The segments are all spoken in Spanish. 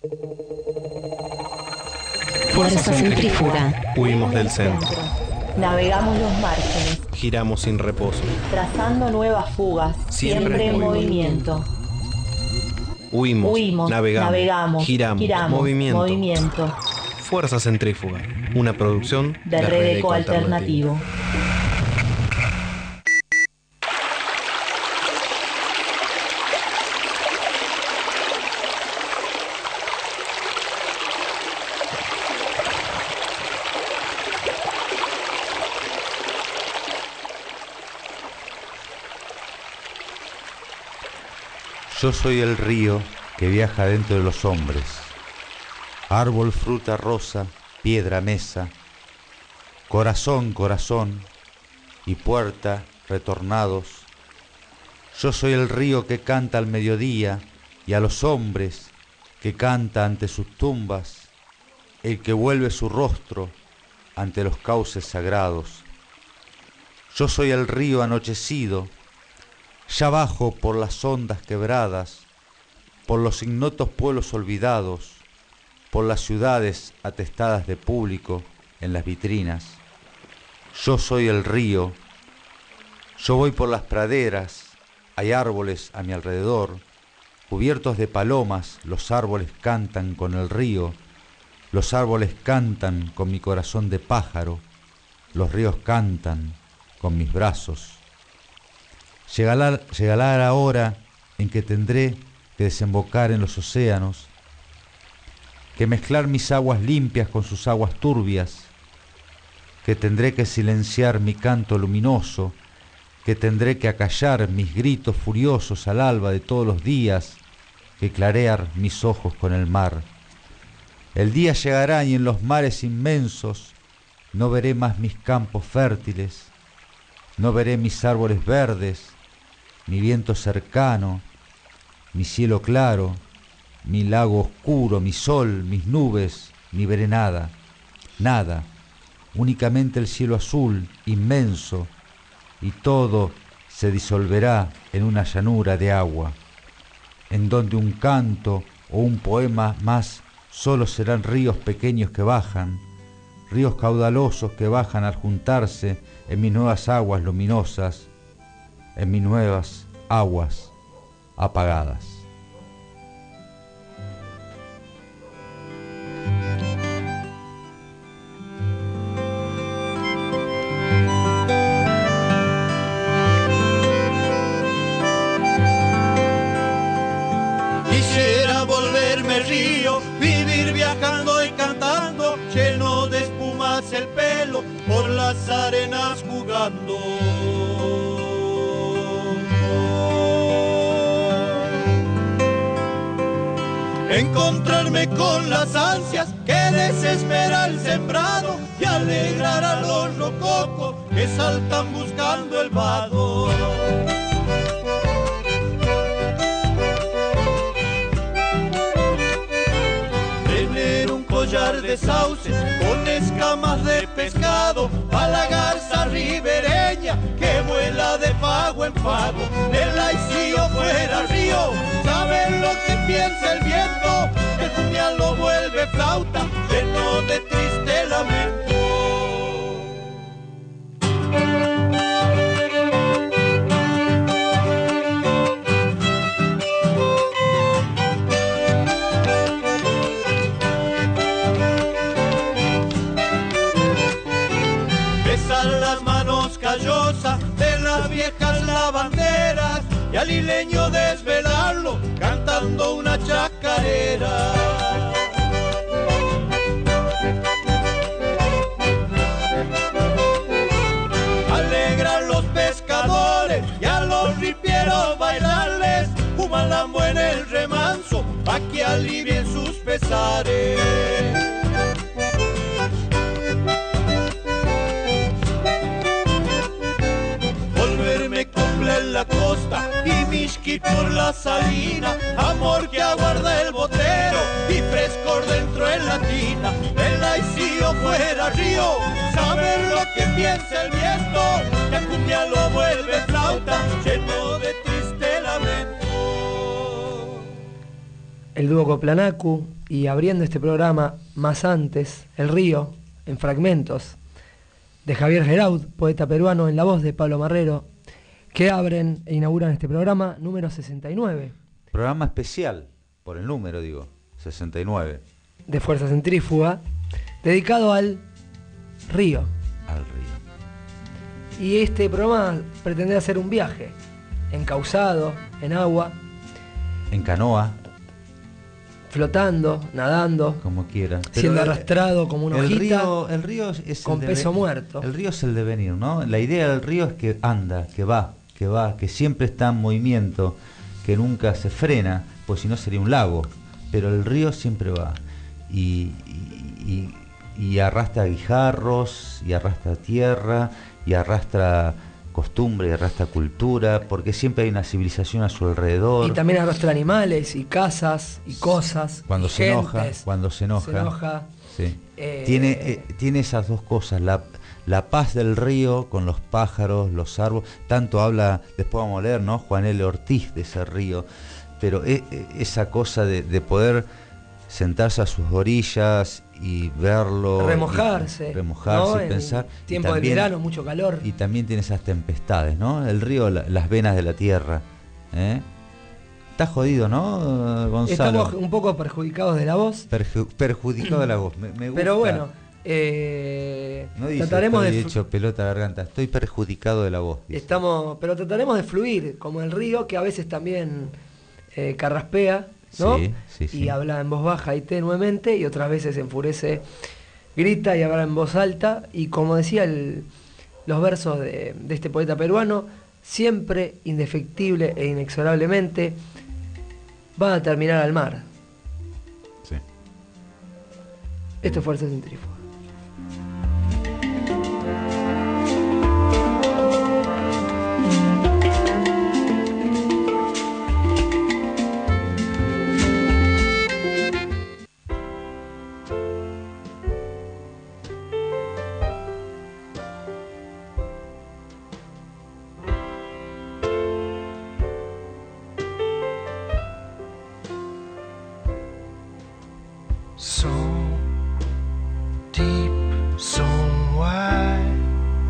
Fuerza centrífuga. Huimos del centro. Navegamos los márgenes. Giramos sin reposo. Trazando nuevas fugas. Siempre en movimiento. Huimos, navegamos, giramos, movimiento. Fuerza centrífuga. Una producción de Redeco Alternativo. Yo soy el río que viaja dentro de los hombres. Árbol, fruta, rosa, piedra, mesa. Corazón, corazón y puerta, retornados. Yo soy el río que canta al mediodía y a los hombres que canta ante sus tumbas, el que vuelve su rostro ante los cauces sagrados. Yo soy el río anochecido, ya bajo por las ondas quebradas, por los ignotos pueblos olvidados, por las ciudades atestadas de público en las vitrinas. Yo soy el río, yo voy por las praderas, hay árboles a mi alrededor, cubiertos de palomas, los árboles cantan con el río, los árboles cantan con mi corazón de pájaro, los ríos cantan con mis brazos. Llegará la hora en que tendré que desembocar en los océanos, que mezclar mis aguas limpias con sus aguas turbias, que tendré que silenciar mi canto luminoso, que tendré que acallar mis gritos furiosos al alba de todos los días, que clarear mis ojos con el mar. El día llegará y en los mares inmensos no veré más mis campos fértiles, no veré mis árboles verdes, mi viento cercano, mi cielo claro, mi lago oscuro, mi sol, mis nubes, ni veré nada, nada, únicamente el cielo azul, inmenso, y todo se disolverá en una llanura de agua, en donde un canto o un poema más solo serán ríos pequeños que bajan, ríos caudalosos que bajan al juntarse en mis nuevas aguas luminosas, en mis nuevas aguas apagadas. Quisiera volverme río, vivir viajando y cantando, lleno de espumas el pelo, por las arenas jugando. Encontrarme con las ansias que desespera el sembrado y alegrar a los rococos que saltan buscando el vado. Tener un collar de sauce con escamas de pescado, a la garza ribereña que vuela de pago en pago. El laicio fuera río, saber lo que piensa el viento, el cumbia lo vuelve flauta, lleno de triste lamento. Besar las manos callosas de las viejas lavanderas y al isleño desvelarlo cantando una chacarera. Alegrar los pescadores y a los ripieros bailarles un malambo en el remanso pa' que alivien sus pesares. En la costa y Mishki por la salina, amor que aguarda el botero y frescor dentro en la tina. El laicio fuera río, saber lo que piensa el viento, que cumbia lo vuelve flauta, lleno de triste lamento. El dúo Coplanacu y abriendo este programa más antes, El Río, en fragmentos, de Javier Geraud, poeta peruano, en la voz de Pablo Marrero, que abren e inauguran este programa número 69. Programa especial, por el número digo, 69. De Fuerza Centrífuga, dedicado al río. Al río. Y este programa pretende hacer un viaje, encauzado, en agua. En canoa. Flotando, nadando, como quiera, siendo arrastrado como una hojita. El río es con peso muerto. El río es el devenir, ¿no? La idea del río es que anda, que va, que siempre está en movimiento, que nunca se frena, pues si no sería un lago. Pero el río siempre va y arrastra guijarros, y arrastra tierra, y arrastra costumbre, y arrastra cultura, porque siempre hay una civilización a su alrededor. Y también arrastra animales, y casas, y cosas, cuando y se gentes. Cuando se enoja. Sí. Tiene esas dos cosas, la paz del río con los pájaros, los árboles. Tanto habla, después vamos a leer, ¿no? Juan L. Ortiz de ese río. Pero esa cosa de poder sentarse a sus orillas y verlo, remojarse, ¿no? y pensar. Tiempo de verano, mucho calor. Y también tiene esas tempestades, ¿no? El río, las venas de la tierra. Está jodido, ¿no, Gonzalo? Estamos un poco perjudicados de la voz. Perjudicado de la voz, me gusta. Pero bueno, no dice, trataremos estoy hecho pelota a la garganta, estoy perjudicado de la voz. Pero trataremos de fluir, como el río, que a veces también carraspea, ¿no? Sí. Y habla en voz baja y tenuemente, y otras veces se enfurece, grita y habla en voz alta. Y como decía los versos de este poeta peruano, siempre, indefectible e inexorablemente, va a terminar al mar. Sí. Esto es Fuerza Centrífuga. So deep, so wide,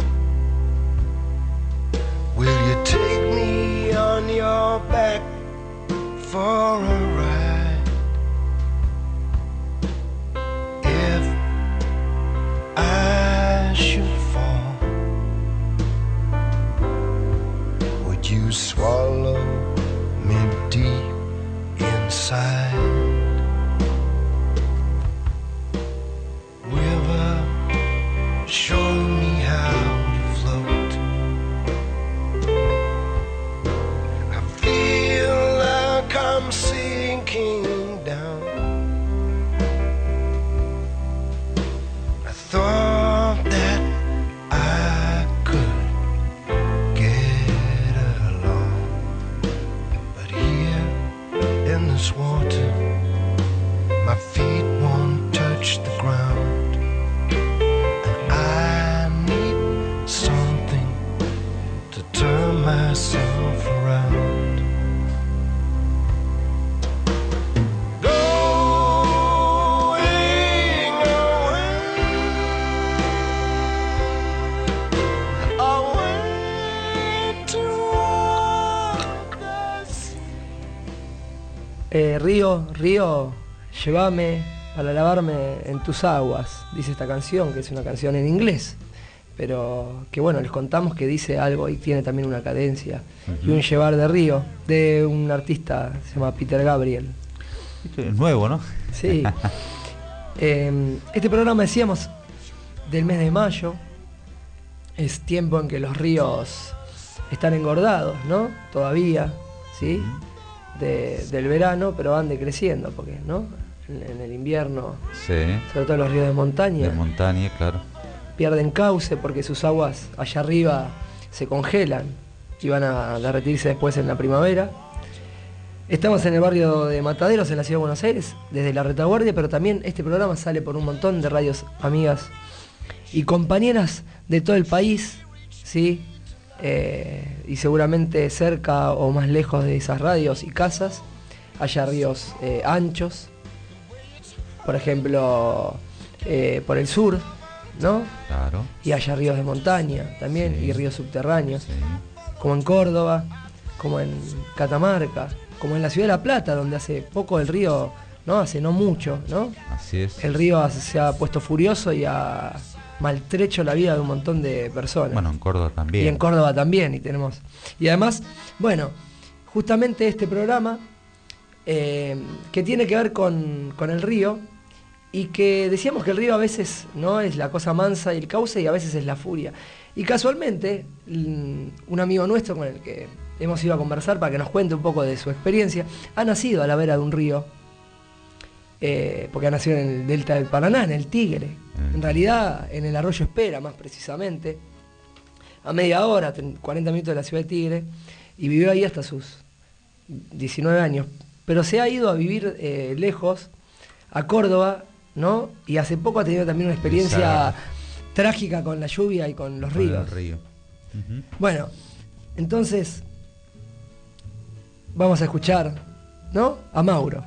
will you take me on your back for a ride? If I should fall, would you swallow me deep inside? Show me how to float. I feel like I'm sinking down. I thought that I could get along, but here in this water, my feet won't touch the ground. Turn myself around. Going away toward the sea. Río, llévame para lavarme en tus aguas, dice esta canción, que es una canción en inglés, pero que bueno, les contamos que dice algo y tiene también una cadencia y un llevar de río, de un artista, se llama Peter Gabriel. Es nuevo, ¿no? Sí. Este programa, decíamos, del mes de mayo, es tiempo en que los ríos están engordados, ¿no? Todavía, ¿sí? Del verano, pero van decreciendo, porque, ¿no? En el invierno, sí, sobre todo los ríos de montaña. De montaña, claro. Pierden cauce porque sus aguas allá arriba se congelan y van a derretirse después en la primavera. Estamos en el barrio de Mataderos, en la ciudad de Buenos Aires, desde la retaguardia, pero también este programa sale por un montón de radios amigas y compañeras de todo el país, ¿sí? Y seguramente cerca o más lejos de esas radios y casas haya ríos anchos, por ejemplo, por el sur, ¿no? Claro. Y haya ríos de montaña también, Sí. y ríos subterráneos, Sí. como en Córdoba, como en Catamarca, como en la ciudad de La Plata, donde hace poco el río, ¿no? Hace no mucho, ¿no? Así es. El río se ha puesto furioso y ha maltrecho la vida de un montón de personas. Bueno, en Córdoba también. Y en Córdoba también, y además, bueno, justamente este programa que tiene que ver con el río, y que decíamos que el río a veces no es la cosa mansa y el cauce, y a veces es la furia. Y casualmente, un amigo nuestro con el que hemos ido a conversar para que nos cuente un poco de su experiencia, ha nacido a la vera de un río, porque ha nacido en el delta del Paraná, en el Tigre, en realidad en el arroyo Espera más precisamente, a media hora, 40 minutos de la ciudad de Tigre, y vivió ahí hasta sus 19 años, pero se ha ido a vivir lejos, a Córdoba, ¿no? Y hace poco ha tenido también una experiencia trágica con la lluvia y con los ríos. El río. Uh-huh. Bueno, entonces vamos a escuchar, ¿no? A Mauro.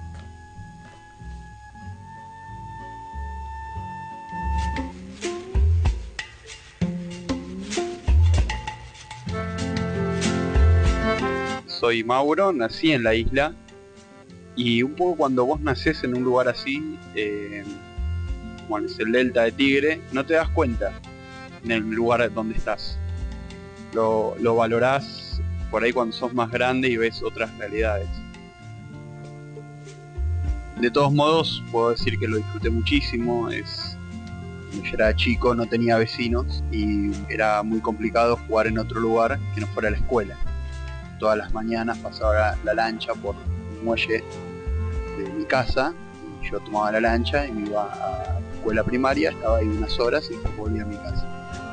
Soy Mauro, nací en la isla, y un poco cuando vos nacés en un lugar así, como es el delta de Tigre, no te das cuenta en el lugar donde estás. Lo valorás por ahí cuando sos más grande y ves otras realidades. De todos modos, puedo decir que lo disfruté muchísimo. Cuando yo era chico no tenía vecinos y era muy complicado jugar en otro lugar que no fuera la escuela. Todas las mañanas pasaba la lancha por el muelle de mi casa, y yo tomaba la lancha y me iba a la escuela primaria, estaba ahí unas horas y después volvía a mi casa.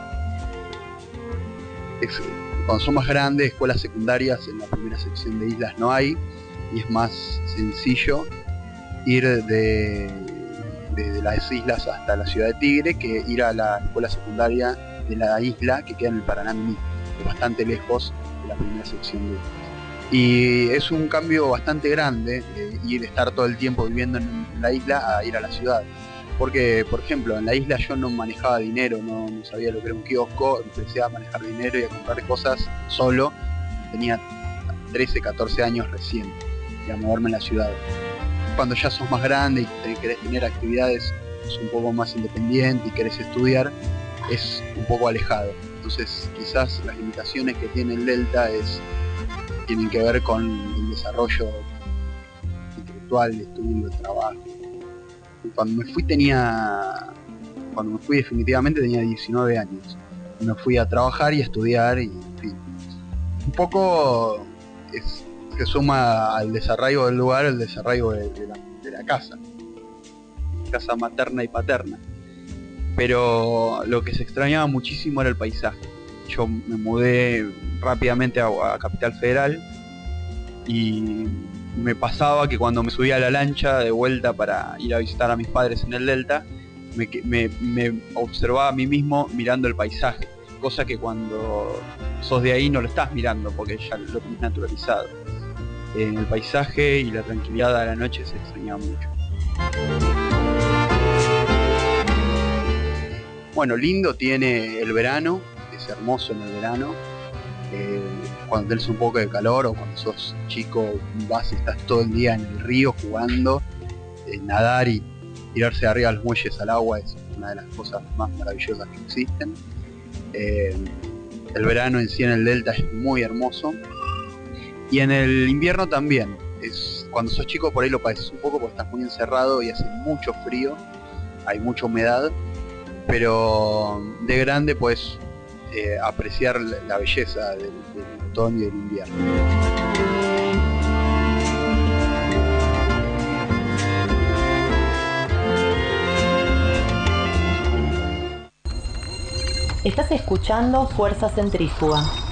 Cuando son más grandes, escuelas secundarias en la primera sección de islas no hay, y es más sencillo ir de las islas hasta la ciudad de Tigre que ir a la escuela secundaria de la isla que queda en el Paraná mismo, es bastante lejos de la primera sección de islas. Y es un cambio bastante grande ir a estar todo el tiempo viviendo en la isla a ir a la ciudad. Porque, por ejemplo, en la isla yo no manejaba dinero, no sabía lo que era un kiosco, empecé a manejar dinero y a comprar cosas solo. Tenía 13, 14 años recién, y a moverme en la ciudad. Cuando ya sos más grande y querés tener actividades un poco más independientes y querés estudiar, es un poco alejado. Entonces quizás las limitaciones que tiene el Delta tienen que ver con el desarrollo intelectual, de estudio, de trabajo. Cuando me fui definitivamente tenía 19 años. Me fui a trabajar y a estudiar y en fin. Un poco se suma al desarraigo del lugar el desarraigo de la casa materna y paterna. Pero lo que se extrañaba muchísimo era el paisaje. Yo me mudé rápidamente a Capital Federal y me pasaba que cuando me subía a la lancha de vuelta para ir a visitar a mis padres en el Delta, me observaba a mí mismo mirando el paisaje, cosa que cuando sos de ahí no lo estás mirando porque ya lo tenés naturalizado. El paisaje y la tranquilidad a la noche se extrañaba mucho. Bueno, lindo tiene el verano, es hermoso en el verano. Cuando tenés un poco de calor o cuando sos chico vas y estás todo el día en el río jugando, nadar y tirarse de arriba de los muelles al agua es una de las cosas más maravillosas que existen. El verano en sí en el Delta es muy hermoso y en el invierno también. Cuando sos chico por ahí lo padeces un poco porque estás muy encerrado y hace mucho frío, hay mucha humedad, pero de grande puedes apreciar la belleza del otoño y del invierno. Estás escuchando Fuerza Centrífuga.